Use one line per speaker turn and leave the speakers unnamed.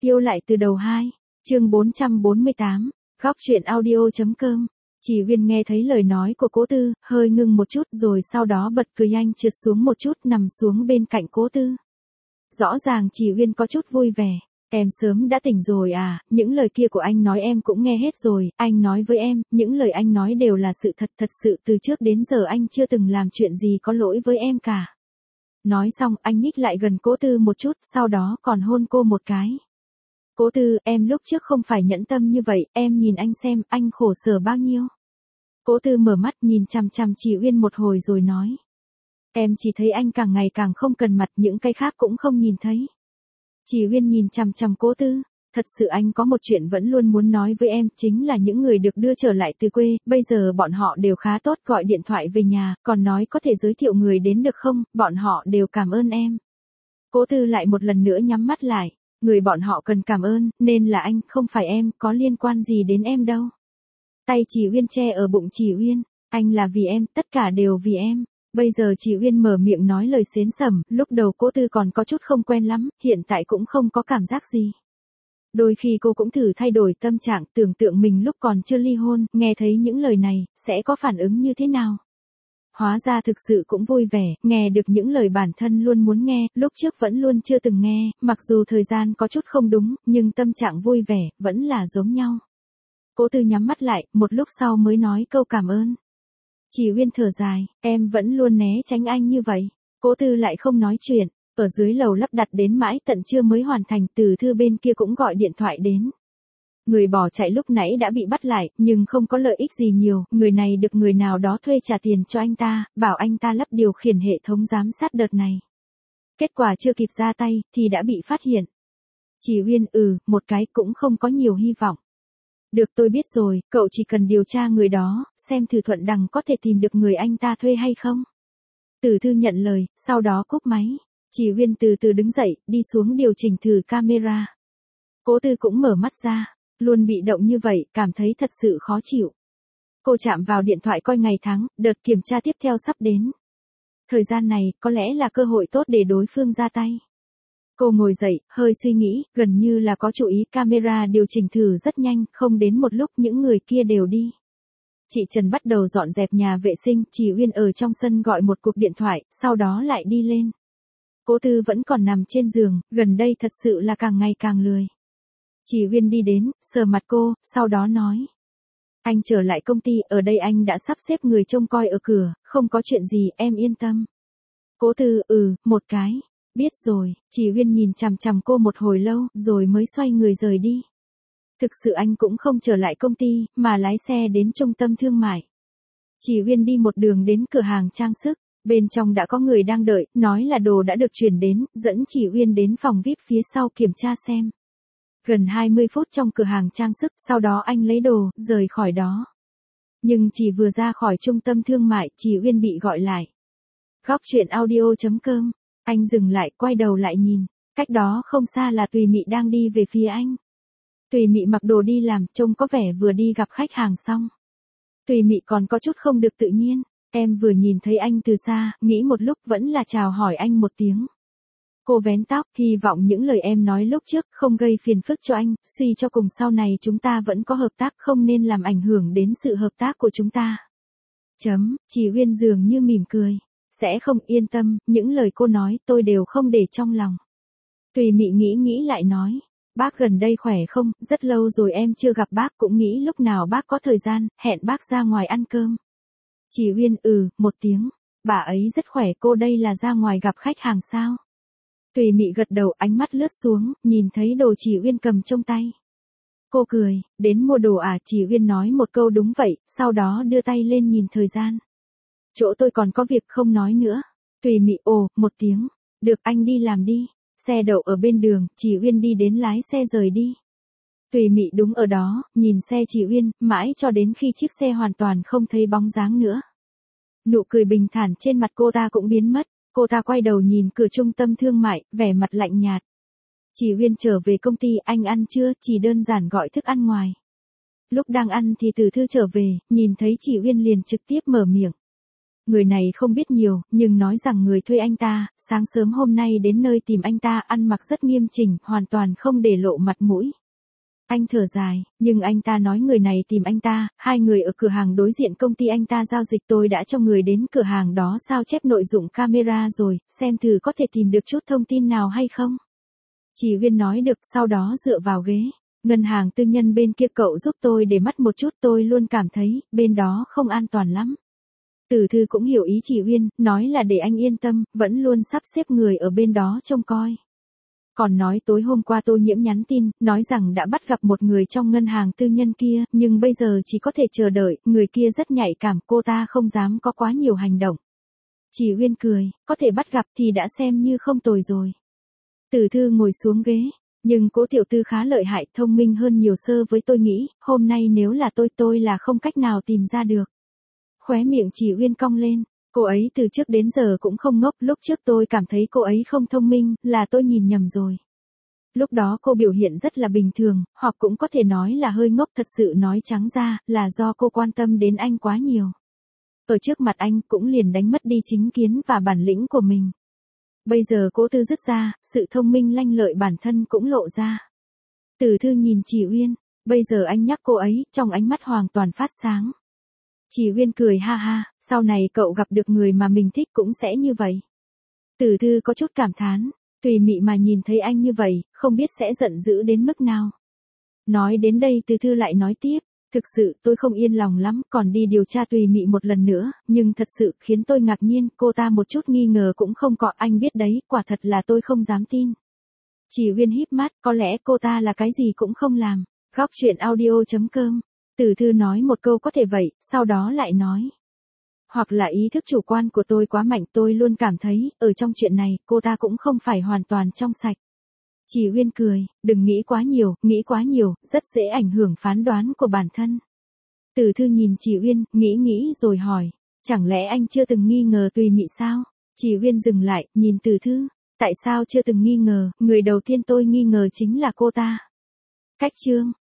Tiêu lại từ đầu 2, chương 448, góc truyện audio.com. Chỉ Viên nghe thấy lời nói của Cố Tư, hơi ngưng một chút rồi sau đó bật cười nhanh trượt xuống một chút nằm xuống bên cạnh Cố Tư. Rõ ràng Chỉ Viên có chút vui vẻ. Em sớm đã tỉnh rồi à, những lời kia của anh nói em cũng nghe hết rồi, anh nói với em, những lời anh nói đều là sự thật, thật sự từ trước đến giờ anh chưa từng làm chuyện gì có lỗi với em cả. Nói xong anh nhích lại gần Cố Tư một chút, sau đó còn hôn cô một cái. Cố Tư, em lúc trước không phải nhẫn tâm như vậy, em nhìn anh xem, anh khổ sở bao nhiêu. Cố Tư mở mắt nhìn chằm chằm Chỉ Uyên một hồi rồi nói. Em chỉ thấy anh càng ngày càng không cần mặt, những cái khác cũng không nhìn thấy. Chỉ Uyên nhìn chằm chằm Cố Tư, thật sự anh có một chuyện vẫn luôn muốn nói với em, chính là những người được đưa trở lại từ quê, bây giờ bọn họ đều khá tốt, gọi điện thoại về nhà, còn nói có thể giới thiệu người đến được không, bọn họ đều cảm ơn em. Cố Tư lại một lần nữa nhắm mắt lại, người bọn họ cần cảm ơn, nên là anh, không phải em, có liên quan gì đến em đâu. Tay Chỉ Uyên che ở bụng Chỉ Uyên, anh là vì em, tất cả đều vì em. Bây giờ Chỉ Uyên mở miệng nói lời xến sẩm, lúc đầu Cố Tư còn có chút không quen lắm, hiện tại cũng không có cảm giác gì. Đôi khi cô cũng thử thay đổi tâm trạng, tưởng tượng mình lúc còn chưa ly hôn, nghe thấy những lời này, sẽ có phản ứng như thế nào. Hóa ra thực sự cũng vui vẻ, nghe được những lời bản thân luôn muốn nghe, lúc trước vẫn luôn chưa từng nghe, mặc dù thời gian có chút không đúng, nhưng tâm trạng vui vẻ, vẫn là giống nhau. Cố Tư nhắm mắt lại, một lúc sau mới nói câu cảm ơn. Chỉ Uyên thở dài, em vẫn luôn né tránh anh như vậy. Cố Tư lại không nói chuyện, ở dưới lầu lắp đặt đến mãi tận trưa mới hoàn thành, Từ Thư bên kia cũng gọi điện thoại đến. Người bỏ chạy lúc nãy đã bị bắt lại, nhưng không có lợi ích gì nhiều, người này được người nào đó thuê trả tiền cho anh ta, bảo anh ta lắp điều khiển hệ thống giám sát đợt này. Kết quả chưa kịp ra tay, thì đã bị phát hiện. Chỉ Uyên, một cái cũng không có nhiều hy vọng. Được, tôi biết rồi, cậu chỉ cần điều tra người đó, xem thử Thuận Đằng có thể tìm được người anh ta thuê hay không. Từ Thư nhận lời, sau đó cúp máy. Chỉ Uyên từ từ đứng dậy, đi xuống điều chỉnh thử camera. Cố Tư cũng mở mắt ra, luôn bị động như vậy, cảm thấy thật sự khó chịu. Cô chạm vào điện thoại coi ngày tháng, đợt kiểm tra tiếp theo sắp đến. Thời gian này, có lẽ là cơ hội tốt để đối phương ra tay. Cô ngồi dậy, hơi suy nghĩ, gần như là có chú ý, camera điều chỉnh thử rất nhanh, không đến một lúc những người kia đều đi. Chị Trần bắt đầu dọn dẹp nhà vệ sinh, Chỉ Uyên ở trong sân gọi một cuộc điện thoại, sau đó lại đi lên. Cố Tư vẫn còn nằm trên giường, gần đây thật sự là càng ngày càng lười. Chỉ Uyên đi đến, sờ mặt cô, sau đó nói. Anh trở lại công ty, ở đây anh đã sắp xếp người trông coi ở cửa, không có chuyện gì, em yên tâm. Cố Tư, một cái. Biết rồi, Chỉ Uyên nhìn chằm chằm cô một hồi lâu, rồi mới xoay người rời đi. Thực sự anh cũng không trở lại công ty, mà lái xe đến trung tâm thương mại. Chỉ Uyên đi một đường đến cửa hàng trang sức, bên trong đã có người đang đợi, nói là đồ đã được chuyển đến, dẫn Chỉ Uyên đến phòng VIP phía sau kiểm tra xem. Gần 20 phút trong cửa hàng trang sức, sau đó anh lấy đồ, rời khỏi đó. Nhưng chỉ vừa ra khỏi trung tâm thương mại, Chỉ Uyên bị gọi lại. Góc truyện audio.com. Anh dừng lại, quay đầu lại nhìn, cách đó không xa là Tùy Mị đang đi về phía anh. Tùy Mị mặc đồ đi làm, trông có vẻ vừa đi gặp khách hàng xong. Tùy Mị còn có chút không được tự nhiên, em vừa nhìn thấy anh từ xa, nghĩ một lúc vẫn là chào hỏi anh một tiếng. Cô vén tóc, hy vọng những lời em nói lúc trước không gây phiền phức cho anh, suy cho cùng sau này chúng ta vẫn có hợp tác, không nên làm ảnh hưởng đến sự hợp tác của chúng ta. Chỉ Uyên dường như mỉm cười. Sẽ không, yên tâm, những lời cô nói tôi đều không để trong lòng. Tùy Mị nghĩ lại nói. Bác gần đây khỏe không, rất lâu rồi em chưa gặp bác, cũng nghĩ lúc nào bác có thời gian, hẹn bác ra ngoài ăn cơm. Chỉ Uyên, một tiếng. Bà ấy rất khỏe, cô đây là ra ngoài gặp khách hàng sao? Tùy Mị gật đầu, ánh mắt lướt xuống, nhìn thấy đồ Chỉ Uyên cầm trong tay. Cô cười, đến mua đồ à? Chỉ Uyên nói một câu đúng vậy, sau đó đưa tay lên nhìn thời gian. Chỗ tôi còn có việc, không nói nữa. Tùy Mị, một tiếng. Được, anh đi làm đi. Xe đậu ở bên đường, Chỉ Uyên đi đến lái xe rời đi. Tùy Mị đứng ở đó, nhìn xe Chỉ Uyên, mãi cho đến khi chiếc xe hoàn toàn không thấy bóng dáng nữa. Nụ cười bình thản trên mặt cô ta cũng biến mất, cô ta quay đầu nhìn cửa trung tâm thương mại, vẻ mặt lạnh nhạt. Chỉ Uyên trở về công ty, anh ăn chưa? Chỉ đơn giản gọi thức ăn ngoài. Lúc đang ăn thì Từ Thư trở về, nhìn thấy Chỉ Uyên liền trực tiếp mở miệng. Người này không biết nhiều, nhưng nói rằng người thuê anh ta, sáng sớm hôm nay đến nơi tìm anh ta ăn mặc rất nghiêm chỉnh, hoàn toàn không để lộ mặt mũi. Anh thở dài, nhưng anh ta nói người này tìm anh ta, hai người ở cửa hàng đối diện công ty anh ta giao dịch, tôi đã cho người đến cửa hàng đó sao chép nội dụng camera rồi, xem thử có thể tìm được chút thông tin nào hay không. Chỉ Uyên nói được, sau đó dựa vào ghế. Ngân hàng tư nhân bên kia cậu giúp tôi để mắt một chút, tôi luôn cảm thấy, bên đó không an toàn lắm. Tử Thư cũng hiểu ý chị Uyên, nói là để anh yên tâm, vẫn luôn sắp xếp người ở bên đó trông coi. Còn nói tối hôm qua Tô Nhiễm nhắn tin, nói rằng đã bắt gặp một người trong ngân hàng tư nhân kia, nhưng bây giờ chỉ có thể chờ đợi, người kia rất nhạy cảm, cô ta không dám có quá nhiều hành động. Chỉ Uyên cười, có thể bắt gặp thì đã xem như không tồi rồi. Tử Thư ngồi xuống ghế, nhưng Cố tiểu thư khá lợi hại, thông minh hơn nhiều so với tôi nghĩ, hôm nay nếu là tôi là không cách nào tìm ra được. Khóe miệng Chỉ Uyên cong lên, cô ấy từ trước đến giờ cũng không ngốc, lúc trước tôi cảm thấy cô ấy không thông minh, là tôi nhìn nhầm rồi. Lúc đó cô biểu hiện rất là bình thường, hoặc cũng có thể nói là hơi ngốc, thật sự nói trắng ra, là do cô quan tâm đến anh quá nhiều. Ở trước mặt anh cũng liền đánh mất đi chính kiến và bản lĩnh của mình. Bây giờ Cố Tư dứt ra, sự thông minh lanh lợi bản thân cũng lộ ra. Tử Thư nhìn Chỉ Uyên, bây giờ anh nhắc cô ấy, trong ánh mắt hoàn toàn phát sáng. Chỉ Uyên cười ha ha, sau này cậu gặp được người mà mình thích cũng sẽ như vậy. Tử Thư có chút cảm thán, Tùy Mị mà nhìn thấy anh như vậy, không biết sẽ giận dữ đến mức nào. Nói đến đây Tử Thư lại nói tiếp, thực sự tôi không yên lòng lắm, còn đi điều tra Tùy Mị một lần nữa, nhưng thật sự khiến tôi ngạc nhiên, cô ta một chút nghi ngờ cũng không có, anh biết đấy, quả thật là tôi không dám tin. Chỉ Uyên híp mắt, có lẽ cô ta là cái gì cũng không làm. Góc truyện audio.com. Tử Thư nói một câu có thể vậy, sau đó lại nói. Hoặc là ý thức chủ quan của tôi quá mạnh, tôi luôn cảm thấy, ở trong chuyện này, cô ta cũng không phải hoàn toàn trong sạch. Chỉ Uyên cười, đừng nghĩ quá nhiều, rất dễ ảnh hưởng phán đoán của bản thân. Tử Thư nhìn Chỉ Uyên, nghĩ rồi hỏi, chẳng lẽ anh chưa từng nghi ngờ Tùy Mị sao? Chỉ Uyên dừng lại, nhìn Tử Thư, tại sao chưa từng nghi ngờ, người đầu tiên tôi nghi ngờ chính là cô ta. Cách chương